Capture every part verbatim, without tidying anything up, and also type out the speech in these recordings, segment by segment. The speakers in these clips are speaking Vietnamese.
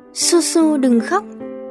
Su Su đừng khóc.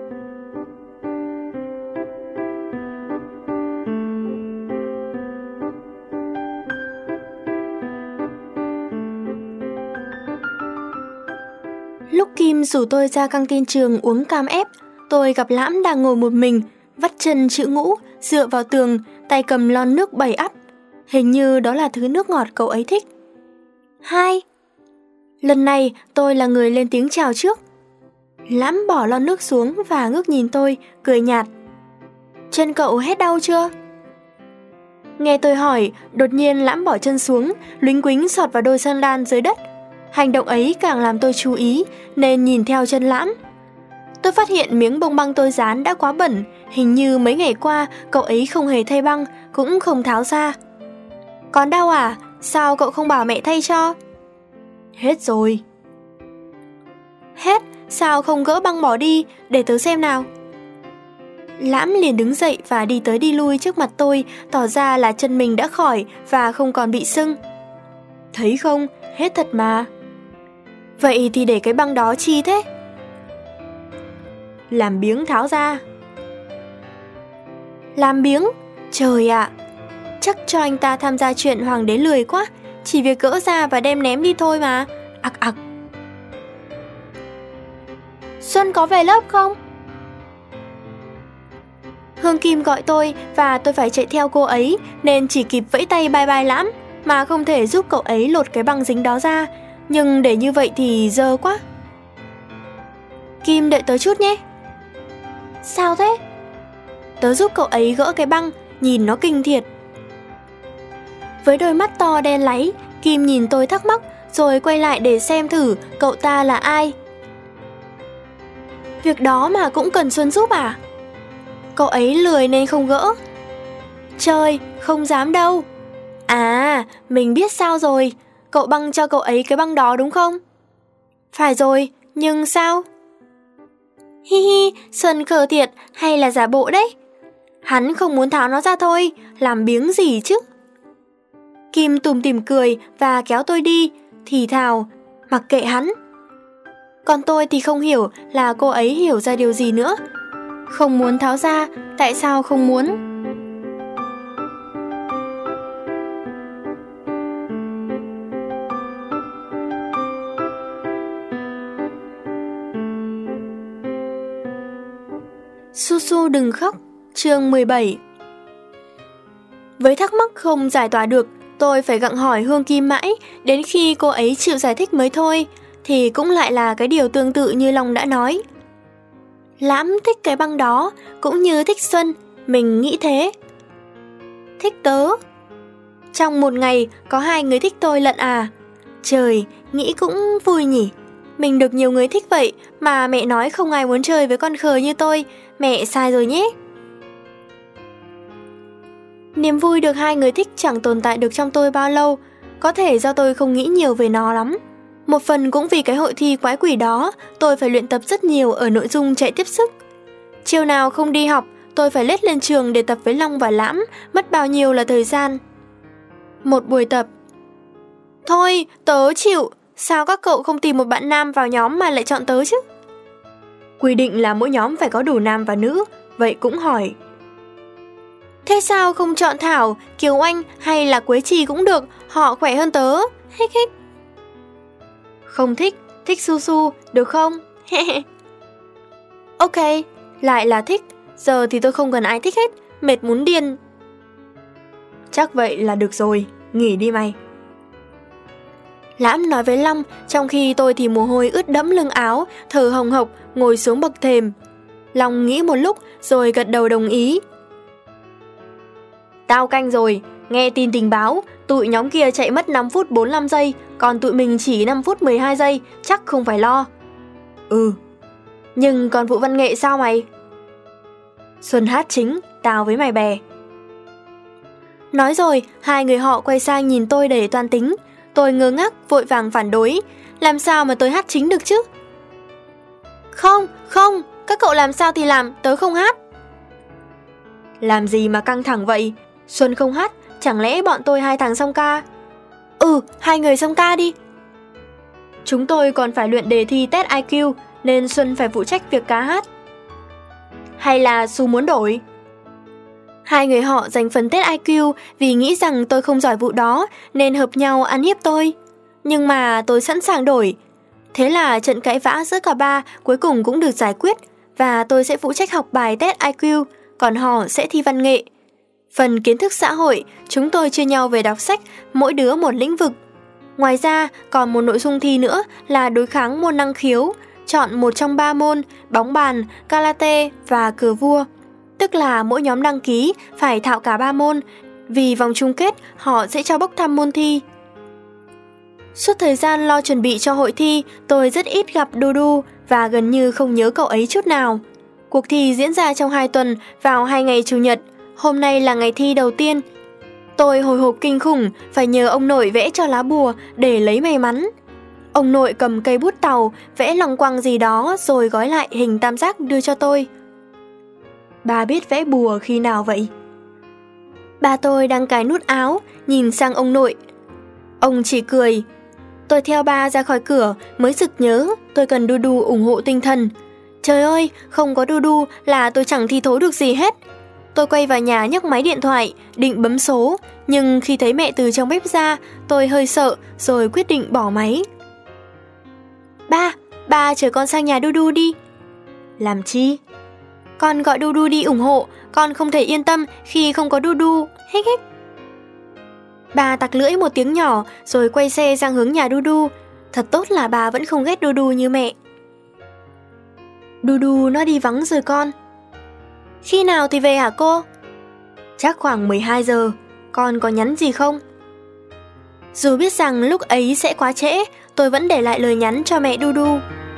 Lúc Kim rủ tôi ra căng tin trường uống cam ép, tôi gặp Lãm đang ngồi một mình, vắt chân chữ ngũ, dựa vào tường, tay cầm lon nước bảy ắp. Hình như đó là thứ nước ngọt cậu ấy thích. Hai. Lần này tôi là người lên tiếng chào trước. Lãm bỏ lon nước xuống và ngước nhìn tôi, cười nhạt. Chân cậu hết đau chưa? Nghe tôi hỏi, đột nhiên Lãm bỏ chân xuống, luính quính sọt vào đôi sandal dưới đất. Hành động ấy càng làm tôi chú ý, nên nhìn theo chân Lãm. Tôi phát hiện miếng bông băng tôi dán đã quá bẩn, hình như mấy ngày qua cậu ấy không hề thay băng, cũng không tháo ra. Còn đau à? Sao cậu không bảo mẹ thay cho? Hết rồi. Hết? Sao không gỡ băng bỏ đi, để tớ xem nào. Lãm liền đứng dậy và đi tới đi lui trước mặt tôi, tỏ ra là chân mình đã khỏi và không còn bị sưng. Thấy không, hết thật mà. Vậy thì để cái băng đó chi thế? Làm biếng tháo ra. Làm biếng? Trời ạ! Chắc cho anh ta tham gia chuyện hoàng đế lười quá, chỉ việc gỡ ra và đem ném đi thôi mà. Ặc ặc. Xuân có về lớp không? Hương Kim gọi tôi và tôi phải chạy theo cô ấy, nên chỉ kịp vẫy tay bye bye Lãm, mà không thể giúp cậu ấy lột cái băng dính đó ra. Nhưng để như vậy thì dơ quá. Kim đợi tớ chút nhé. Sao thế? Tớ giúp cậu ấy gỡ cái băng, nhìn nó kinh thiệt. Với đôi mắt to đen láy, Kim nhìn tôi thắc mắc, rồi quay lại để xem thử cậu ta là ai. Việc đó mà cũng cần Xuân giúp à? Cậu ấy lười nên không gỡ. Trời, không dám đâu. À, mình biết sao rồi. Cậu băng cho cậu ấy cái băng đó đúng không? Phải rồi, nhưng sao? Hi hi, Xuân khờ thiệt hay là giả bộ đấy? Hắn không muốn tháo nó ra thôi, làm biếng gì chứ? Kim tủm tỉm cười và kéo tôi đi, thì thào, mặc kệ hắn. Còn tôi thì không hiểu là cô ấy hiểu ra điều gì nữa. Không muốn tháo ra, tại sao không muốn? Su Su đừng khóc, chương mười bảy. Với thắc mắc không giải tỏa được, tôi phải gặng hỏi Hương Kim mãi, đến khi cô ấy chịu giải thích mới thôi, thì cũng lại là cái điều tương tự như Long đã nói. Lãm thích cái băng đó, cũng như thích Xuân, mình nghĩ thế. Thích tớ? Trong một ngày có hai người thích tôi lận à? Trời, nghĩ cũng vui nhỉ. Mình được nhiều người thích vậy, mà mẹ nói không ai muốn chơi với con khờ như tôi, mẹ sai rồi nhé. Niềm vui được hai người thích chẳng tồn tại được trong tôi bao lâu, có thể do tôi không nghĩ nhiều về nó lắm. Một phần cũng vì cái hội thi quái quỷ đó, tôi phải luyện tập rất nhiều ở nội dung chạy tiếp sức. Chiều nào không đi học, tôi phải lết lên trường để tập với Long và Lãm, mất bao nhiêu là thời gian. Một buổi tập. Thôi, tớ chịu, sao các cậu không tìm một bạn nam vào nhóm mà lại chọn tớ chứ? Quy định là mỗi nhóm phải có đủ nam và nữ, vậy cũng hỏi. Thế sao không chọn Thảo, Kiều Anh hay là Quế Trì cũng được, họ khỏe hơn tớ, hích hích. Không thích, thích Su Su, được không? Ok, lại là thích, giờ thì tôi không cần ai thích hết, mệt muốn điên. Chắc vậy là được rồi, nghỉ đi mày. Lãm nói với Long, trong khi tôi thì mồ hôi ướt đẫm lưng áo, thở hồng hộc, ngồi xuống bậc thềm. Long nghĩ một lúc, rồi gật đầu đồng ý. Tao canh rồi, nghe tin tình báo, tụi nhóm kia chạy mất năm phút bốn mươi lăm giây, còn tụi mình chỉ năm phút mười hai giây, chắc không phải lo. Ừ, nhưng còn vụ văn nghệ sao mày? Xuân hát chính, tao với mày bè. Nói rồi, hai người họ quay sang nhìn tôi đầy toan tính. Tôi ngơ ngác, vội vàng phản đối. Làm sao mà tôi hát chính được chứ? Không, không, các cậu làm sao thì làm, tớ không hát. Làm gì mà căng thẳng vậy? Xuân không hát, chẳng lẽ bọn tôi hai thằng song ca? Ừ, hai người song ca đi. Chúng tôi còn phải luyện đề thi test i kiu, nên Xuân phải phụ trách việc ca hát. Hay là Su muốn đổi? Hai người họ giành phần test i kiu vì nghĩ rằng tôi không giỏi vụ đó nên hợp nhau ăn hiếp tôi. Nhưng mà tôi sẵn sàng đổi. Thế là trận cãi vã giữa cả ba cuối cùng cũng được giải quyết và tôi sẽ phụ trách học bài test i kiu, còn họ sẽ thi văn nghệ. Phần kiến thức xã hội, chúng tôi chia nhau về đọc sách, mỗi đứa một lĩnh vực. Ngoài ra, còn một nội dung thi nữa là đối kháng môn năng khiếu, chọn một trong ba môn, bóng bàn, karate và cờ vua. Tức là mỗi nhóm đăng ký phải thạo cả ba môn, vì vòng chung kết họ sẽ cho bốc thăm môn thi. Suốt thời gian lo chuẩn bị cho hội thi, tôi rất ít gặp Dudu và gần như không nhớ cậu ấy chút nào. Cuộc thi diễn ra trong hai tuần vào hai ngày Chủ nhật, hôm nay là ngày thi đầu tiên. Tôi hồi hộp kinh khủng, phải nhờ ông nội vẽ cho lá bùa để lấy may mắn. Ông nội cầm cây bút tàu, vẽ loằng quăng gì đó rồi gói lại hình tam giác đưa cho tôi. Bà biết vẽ bùa khi nào vậy? Ba tôi đang cài nút áo, nhìn sang ông nội. Ông chỉ cười. Tôi theo ba ra khỏi cửa mới sực nhớ tôi cần Dudu ủng hộ tinh thần. Trời ơi, không có Dudu là tôi chẳng thi thố được gì hết. Tôi quay vào nhà nhấc máy điện thoại, định bấm số, nhưng khi thấy mẹ từ trong bếp ra, tôi hơi sợ rồi quyết định bỏ máy. Ba, ba chở con sang nhà Dudu đi. Làm chi? Con gọi Dudu đi ủng hộ, con không thể yên tâm khi không có Dudu, hích hích. Bà tặc lưỡi một tiếng nhỏ rồi quay xe sang hướng nhà Dudu. Thật tốt là bà vẫn không ghét Dudu như mẹ. Dudu nó đi vắng rồi con. Khi nào thì về hả cô? Chắc khoảng mười hai giờ. Con có nhắn gì không? Dù biết rằng lúc ấy sẽ quá trễ, tôi vẫn để lại lời nhắn cho mẹ Dudu.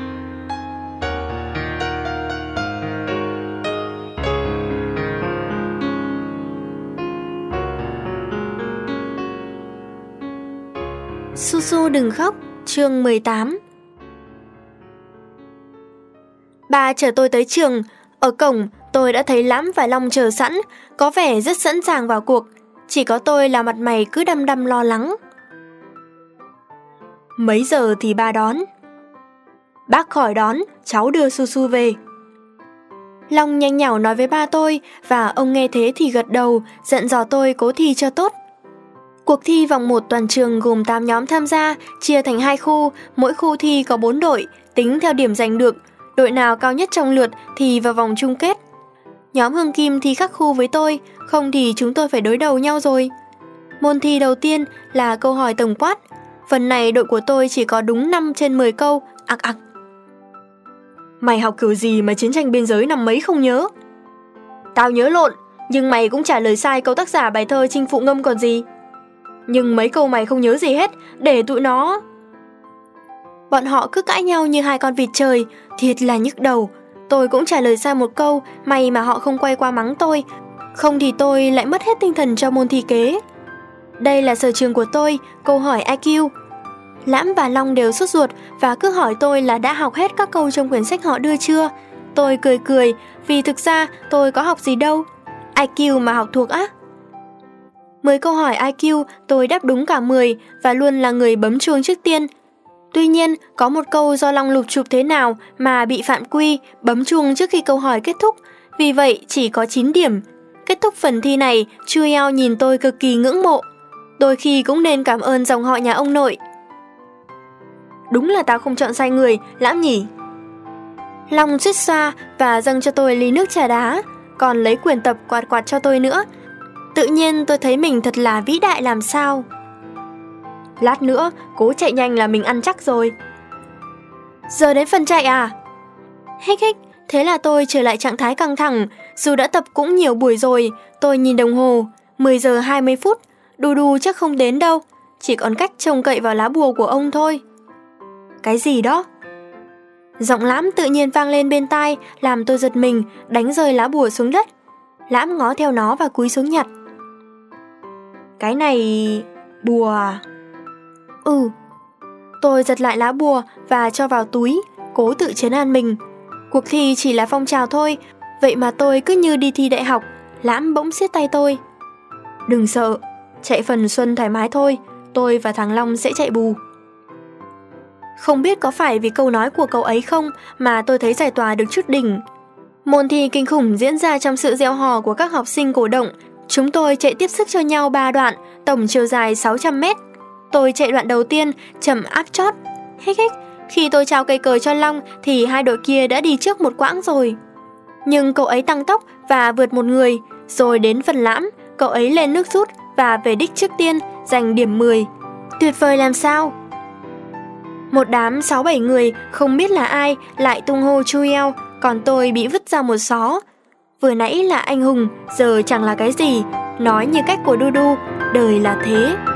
Su Su đừng khóc, chương mười tám. Ba chở tôi tới trường. Ở cổng, tôi đã thấy Lãm và Long chờ sẵn, có vẻ rất sẵn sàng vào cuộc. Chỉ có tôi là mặt mày cứ đăm đăm lo lắng. Mấy giờ thì ba đón? Bác khỏi đón, cháu đưa Su Su về. Long nhanh nhảu nói với ba tôi, và ông nghe thế thì gật đầu, dặn dò tôi cố thi cho tốt. Cuộc thi vòng một toàn trường gồm tám nhóm tham gia, chia thành hai khu, mỗi khu thi có bốn đội, tính theo điểm giành được. Đội nào cao nhất trong lượt thì vào vòng chung kết. Nhóm Hương Kim thi khác khu với tôi, không thì chúng tôi phải đối đầu nhau rồi. Môn thi đầu tiên là câu hỏi tổng quát. Phần này đội của tôi chỉ có đúng năm trên mười câu, ặc ặc. Mày học kiểu gì mà chiến tranh biên giới năm mấy không nhớ? Tao nhớ lộn, nhưng mày cũng trả lời sai câu tác giả bài thơ Chinh Phụ Ngâm còn gì. Nhưng mấy câu mày không nhớ gì hết, để tụi nó... Bọn họ cứ cãi nhau như hai con vịt trời, thiệt là nhức đầu. Tôi cũng trả lời sai một câu, may mà họ không quay qua mắng tôi, không thì tôi lại mất hết tinh thần cho môn thi kế. Đây là sở trường của tôi, câu hỏi i kiu. Lãm và Long đều sốt ruột và cứ hỏi tôi là đã học hết các câu trong quyển sách họ đưa chưa. Tôi cười cười, vì thực ra tôi có học gì đâu. i kiu mà học thuộc á. mười câu hỏi i kiu tôi đáp đúng cả mười và luôn là người bấm chuông trước tiên. Tuy nhiên, có một câu do Long lục chụp thế nào mà bị phạm quy, bấm chuông trước khi câu hỏi kết thúc, vì vậy chỉ có chín điểm. Kết thúc phần thi này, Chu Eo nhìn tôi cực kỳ ngưỡng mộ. Đôi khi cũng nên cảm ơn dòng họ nhà ông nội. Đúng là tao không chọn sai người, Lãm nhỉ? Long suýt xoa và dâng cho tôi ly nước trà đá, còn lấy quyển tập quạt quạt cho tôi nữa. Tự nhiên tôi thấy mình thật là vĩ đại làm sao. Lát nữa, cố chạy nhanh là mình ăn chắc rồi. Giờ đến phần chạy à? Hích hích, thế là tôi trở lại trạng thái căng thẳng. Dù đã tập cũng nhiều buổi rồi, tôi nhìn đồng hồ, mười giờ hai mươi phút, Dudu chắc không đến đâu, chỉ còn cách trông cậy vào lá bùa của ông thôi. Cái gì đó? Giọng Lãm tự nhiên vang lên bên tai, làm tôi giật mình, đánh rơi lá bùa xuống đất. Lãm ngó theo nó và cúi xuống nhặt. Cái này... bùa à? Ừ. Tôi giật lại lá bùa và cho vào túi, cố tự trấn an mình. Cuộc thi chỉ là phong trào thôi, vậy mà tôi cứ như đi thi đại học. Lãm bỗng siết tay tôi. Đừng sợ, chạy phần Xuân thoải mái thôi, tôi và thằng Long sẽ chạy bù. Không biết có phải vì câu nói của cậu ấy không mà tôi thấy giải tỏa được chút đỉnh. Môn thi kinh khủng diễn ra trong sự reo hò của các học sinh cổ động. Chúng tôi chạy tiếp sức cho nhau ba đoạn, tổng chiều dài sáu trăm mét. Tôi chạy đoạn đầu tiên, chậm áp chót. Hích hích, khi tôi trao cây cờ cho Long thì hai đội kia đã đi trước một quãng rồi. Nhưng cậu ấy tăng tốc và vượt một người, rồi đến phần Lãm, cậu ấy lên nước rút và về đích trước tiên, giành điểm mười. Tuyệt vời làm sao? Một đám sáu bảy người không biết là ai lại tung hô chui eo, còn tôi bị vứt ra một xó. Vừa nãy là anh hùng, giờ chẳng là cái gì. Nói như cách của Dudu, đời là thế.